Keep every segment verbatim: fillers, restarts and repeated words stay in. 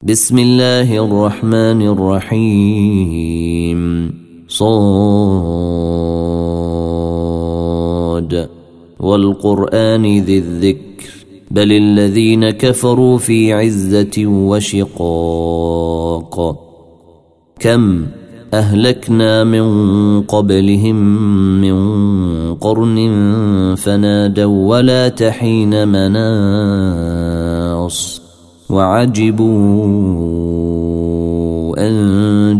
بسم الله الرحمن الرحيم صاد والقرآن ذي الذكر بل الذين كفروا في عزة وشقاق كم أهلكنا من قبلهم من قرن فنادوا ولا تحين مناص وعجبوا أن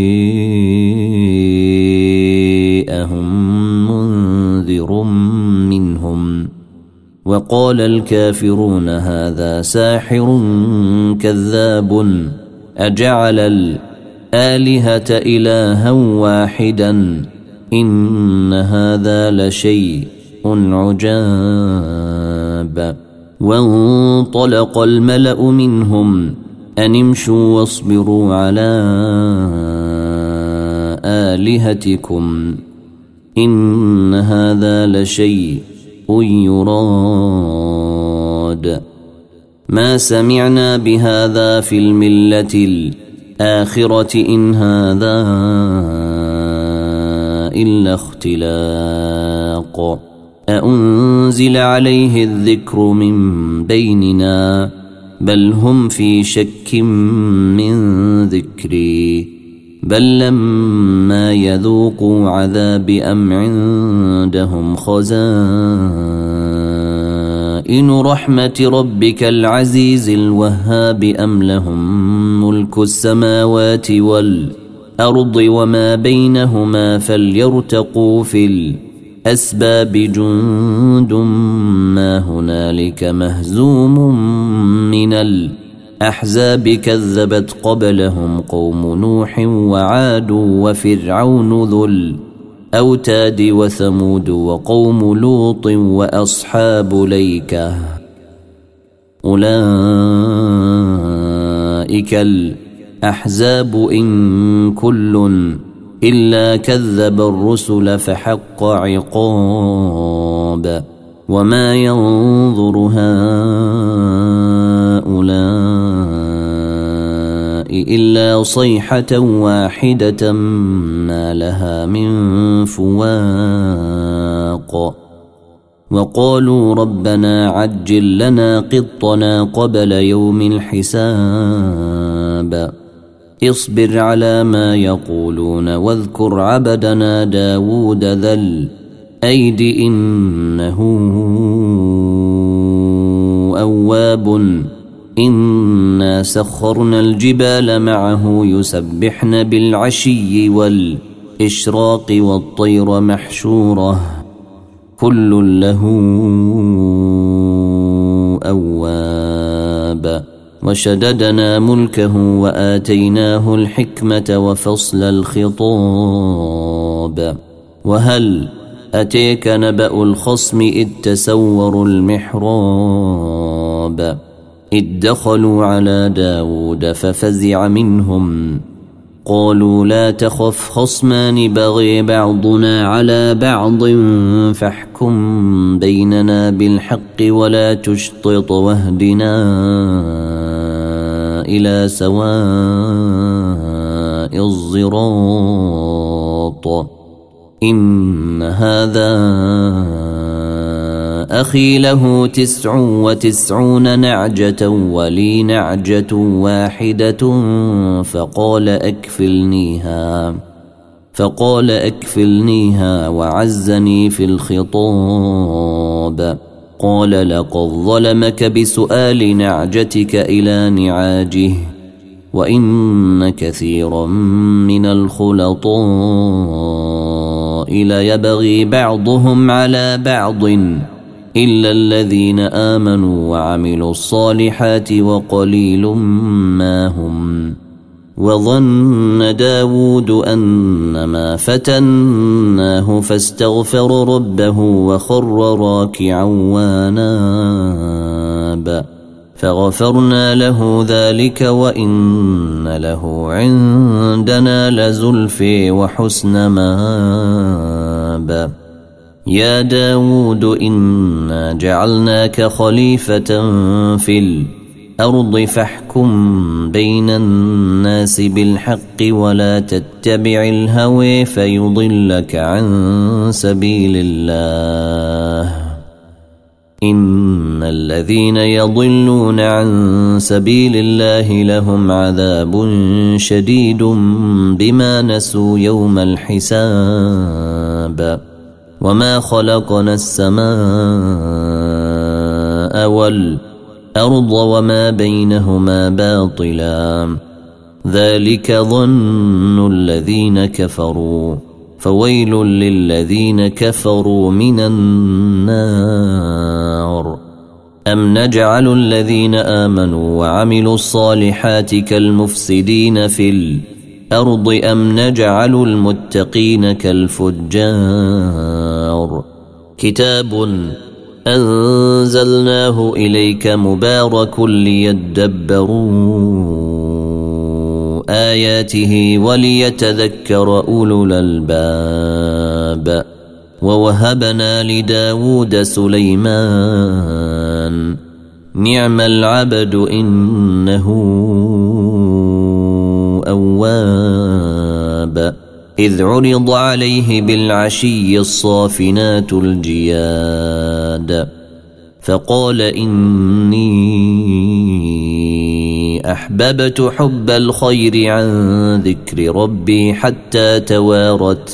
جاءهم منذر منهم وقال الكافرون هذا ساحر كذاب أجعل الآلهة إلها واحدا إن هذا لشيء عجاب وانطلق الملأ منهم أن امشوا واصبروا على آلهتكم إن هذا لشيء يراد ما سمعنا بهذا في الملة الآخرة إن هذا إلا اختلاق أأنزل عليه الذكر من بيننا بل هم في شك من ذكري بل لما يذوقوا عذاب أم عندهم خزائن رحمة ربك العزيز الوهاب أم لهم ملك السماوات والأرض وما بينهما فليرتقوا في الأسباب جند ما هنالك مهزوم من الأحزاب كذبت قبلهم قوم نوح وعاد وفرعون ذو الأوتاد وثمود وقوم لوط وأصحاب ليكة أولئك الأحزاب إن كل إلا كذب الرسل فحق عقاب وما ينظر هؤلاء إلا صيحة واحدة ما لها من فواق وقالوا ربنا عجل لنا قطنا قبل يوم الحساب اصبر على ما يقولون واذكر عبدنا داود ذا الأيد إنه أواب إنا سخرنا الجبال معه يسبحن بالعشي والإشراق والطير محشورة كل له أواب وشددنا ملكه وآتيناه الحكمة وفصل الخطاب وهل أتيك نبأ الخصم إذ تسوروا المحراب إذ دخلوا على داود ففزع منهم قالوا لا تخف خصمان بغي بعضنا على بعض فاحكم بيننا بالحق ولا تشطط واهدنا إلى سواء الصراط إن هذا أخي له تسع وتسعون نعجة ولي نعجة واحدة فقال أكفلنيها فقال أكفلنيها وعزني في الخطاب قال لقد ظلمك بسؤال نعجتك إلى نعاجه وإن كثيرا من الخلطاء ليبغي بعضهم على بعض إلا الذين آمنوا وعملوا الصالحات وقليل ما هم وظن داود أنما فتناه فاستغفر ربه وخر راكعا واناب فغفرنا له ذلك وإن له عندنا لزلفى وحسن مآب يا داود إنا جعلناك خليفة في الأرض فاحكم بين الناس بالحق ولا تتبع الهوى فيضلك عن سبيل الله إن الذين يضلون عن سبيل الله لهم عذاب شديد بما نسوا يوم الحساب وما خلقنا السماء والأرض وما بينهما باطلا ذلك ظن الذين كفروا فويل للذين كفروا من النار أم نجعل الذين آمنوا وعملوا الصالحات كالمفسدين في الأرض أم نجعل المتقين كالفجار كتاب أنزلناه إليك مبارك ليدبروا آياته وليتذكر أولو الألباب ووهبنا لداود سليمان نعم العبد إنه أواب إذ عرض عليه بالعشي الصافنات الجياد فقال إني أحببت حب الخير عن ذكر ربي حتى توارت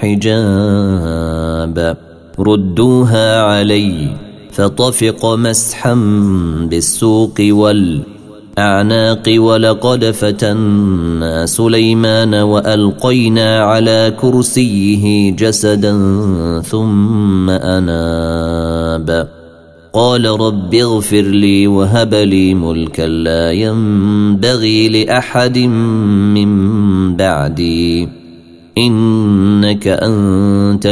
بالحجاب ردوها علي فطفق مسحا بالسوق والأعناق ولقد فتنا سليمان وألقينا على كرسيه جسدا ثم أناب قال رب اغفر لي وهب لي ملكا لا ينبغي لأحد من بعدي إنك أنت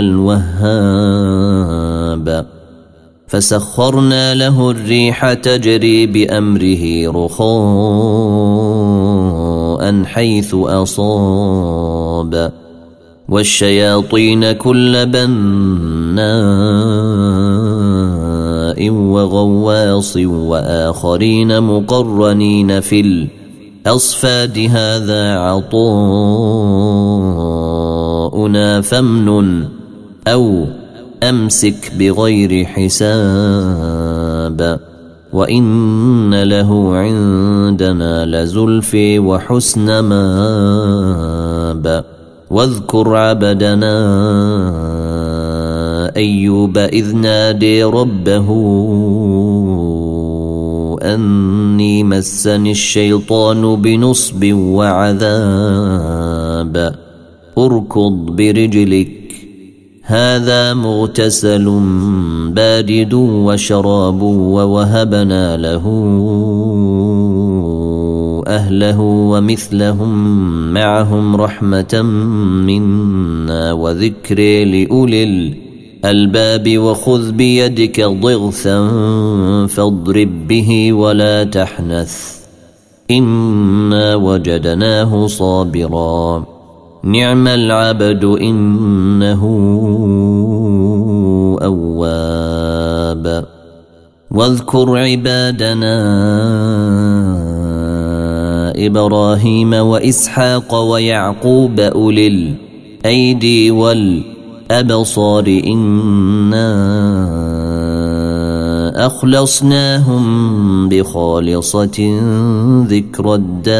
الوهاب فسخرنا له الريح تجري بأمره رخاء حيث أصاب والشياطين كل بناء وغواص وآخرين مقرنين في الأصفاد هذا عطاؤنا فامنن أو أمسك بغير حساب وإن له عندنا لزلفي وحسن ماب واذكر عبدنا أيوب إذ نادي ربه أني مسني الشيطان بنصب وعذاب اركض برجلك هذا مغتسل بارد وشراب ووهبنا له أهله ومثلهم معهم رحمة منا وذكر لأولي الألباب وخذ بيدك ضغثا فاضرب به ولا تحنث إنا وجدناه صابرا نعم العبد إنه أواب واذكر عبادنا إبراهيم وإسحاق ويعقوب أولي الأيدي والأبصار إنا أخلصناهم بخالصة ذكر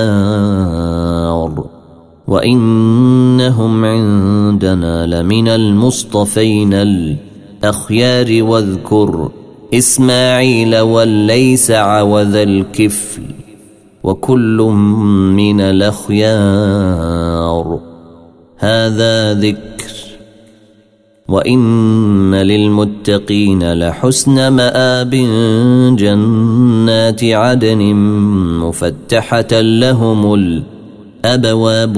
الدار وإنهم عندنا لمن المصطفين الأخيار واذكر إسماعيل والليسع وذا الكفل وكل من الأخيار هذا ذكر وإن للمتقين لحسن مآب جنات عدن مفتحة لهم الأبواب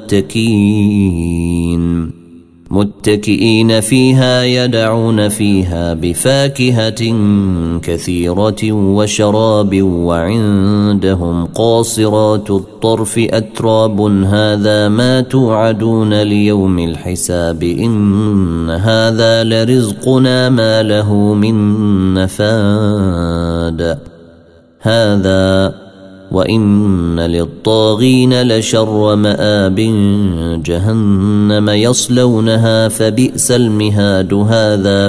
متكئين متكئين فيها يدعون فيها بفاكهة كثيرة وشراب وعندهم قاصرات الطرف أتراب هذا ما توعدون ليوم الحساب إن هذا لرزقنا ما له من نفاد هذا وإن للطاغين لشر مآب جهنم يصلونها فبئس المهاد هذا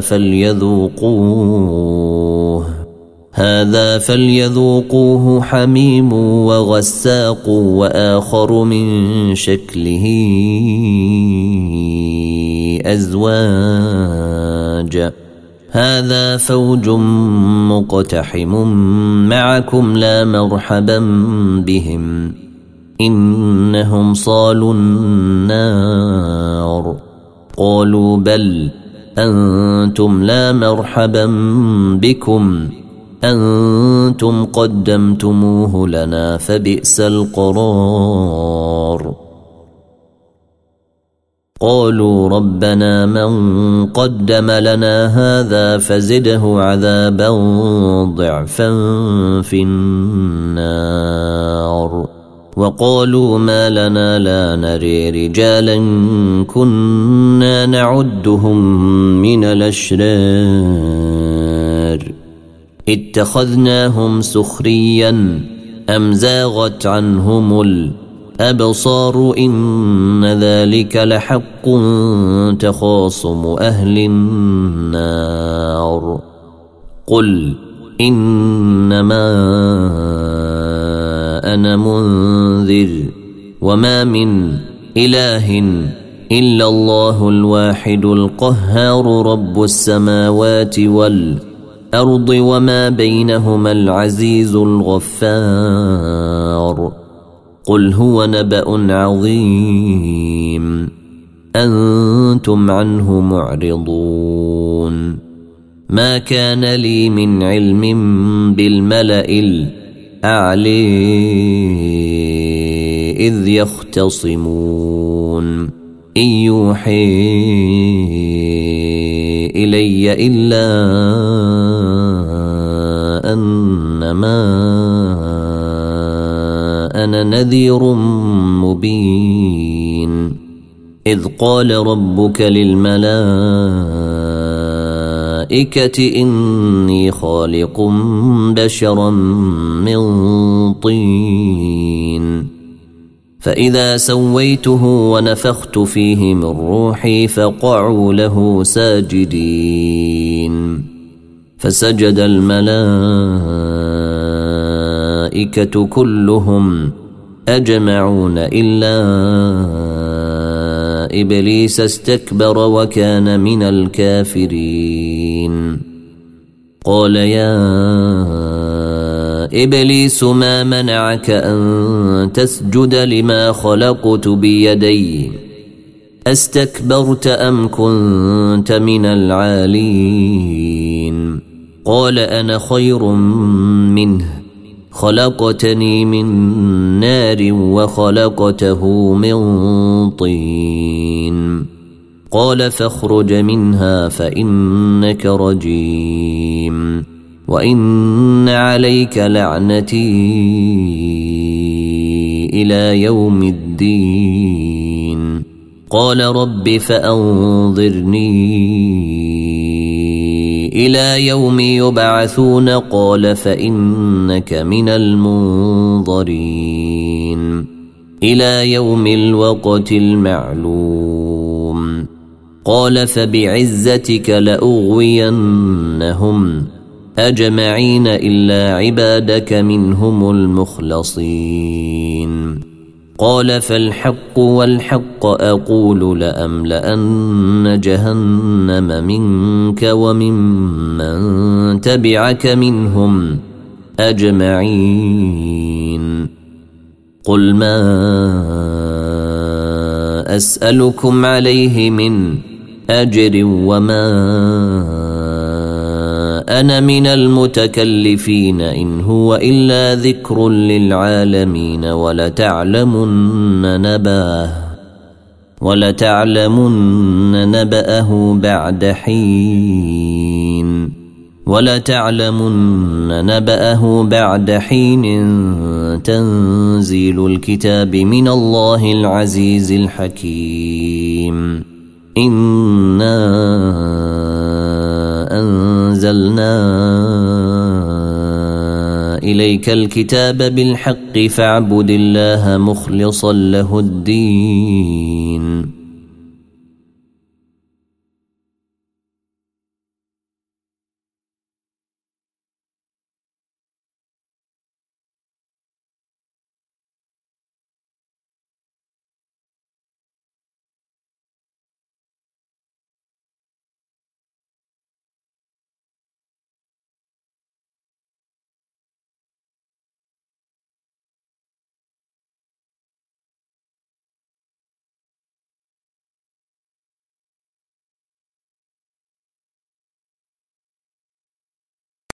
فليذوقوه هذا فليذوقوه حميم وغساق وآخر من شكله أزواج هذا فوج مقتحم معكم لا مرحبا بهم إنهم صالوا النار قالوا بل أنتم لا مرحبا بكم أنتم قدمتموه لنا فبئس القرار قالوا ربنا من قدم لنا هذا فزده عذابا ضعفا في النار وقالوا ما لنا لا نري رجالا كنا نعدهم من الأشرار اتخذناهم سخريا أم زاغت عنهم الأبصار إن ذلك لحق تخاصم أهل النار قل إنما أنا منذر وما من إله إلا الله الواحد القهار رب السماوات والأرض الأرض وما بينهما العزيز الغفار قل هو نبأ عظيم أنتم عنه معرضون ما كان لي من علم بالملأ الأعلى إذ يختصمون إن يوحي إلي إلا أنما أنا نذير مبين إذ قال ربك للملائكة إني خالق بشرا من طين فإذا سويته ونفخت فيه من روحي فقعوا له ساجدين فسجد الملائكة كلهم أجمعون إلا إبليس استكبر وكان من الكافرين قال يا إبليس ما منعك أن تسجد لما خلقت بيدي أستكبرت أم كنت من العالين قال أنا خير منه خلقتني من نار وخلقته من طين قال فاخرج منها فإنك رجيم وإن عليك لعنتي إلى يوم الدين قال رب فأنظرني إلى يوم يبعثون قال فإنك من المنظرين إلى يوم الوقت المعلوم قال فبعزتك لأغوينهم أجمعين إلا عبادك منهم المخلصين قال فالحق والحق أقول لأملأن جهنم منك وممن تبعك منهم أجمعين قل ما أسألكم عليه من أجر وما أنا من المتكلفين إن هو إلا ذكر للعالمين ولتعلمن نبأه ولتعلمن نبأه بعد حين ولتعلمن نبأه بعد حين تنزيل الكتاب من الله العزيز الحكيم إنا أنزلنا إليك الكتاب بالحق فاعبد الله مخلصا له الدين